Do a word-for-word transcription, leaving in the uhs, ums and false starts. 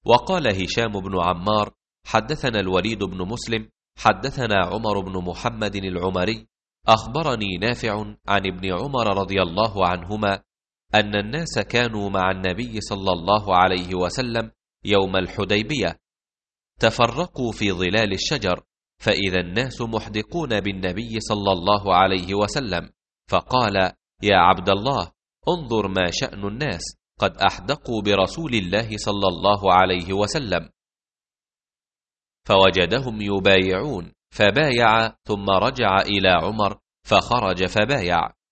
وقال هشام بن عمار حدثنا الوليد بن مسلم حدثنا عمر بن محمد العمري أخبرني نافع عن ابن عمر رضي الله عنهما أن الناس كانوا مع النبي صلى الله عليه وسلم يوم الحديبية، تفرقوا في ظلال الشجر، فإذا الناس محدقون بالنبي صلى الله عليه وسلم، فقال: يا عبد الله، انظر ما شأن الناس، قد أحدقوا برسول الله صلى الله عليه وسلم. فوجدهم يبايعون فبايع، ثم رجع إلى عمر فخرج فبايع،